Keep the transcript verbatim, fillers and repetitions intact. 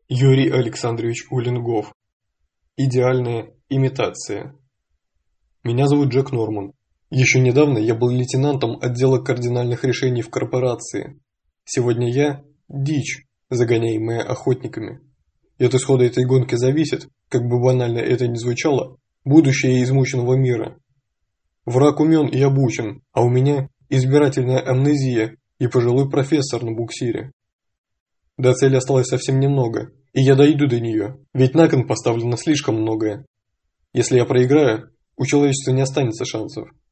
Юрий Александрович Улингов. Идеальная имитация. Меня зовут Джек Норман. Еще недавно я был лейтенантом отдела кардинальных решений в корпорации. Сегодня я – дичь, загоняемая охотниками. И от исхода этой гонки зависит, как бы банально это ни звучало, будущее измученного мира. Враг умен и обучен, а у меня избирательная амнезия и пожилой профессор на буксире. До цели осталось совсем немного, и я дойду до нее, ведь на кон поставлено слишком многое. Если я проиграю, у человечества не останется шансов.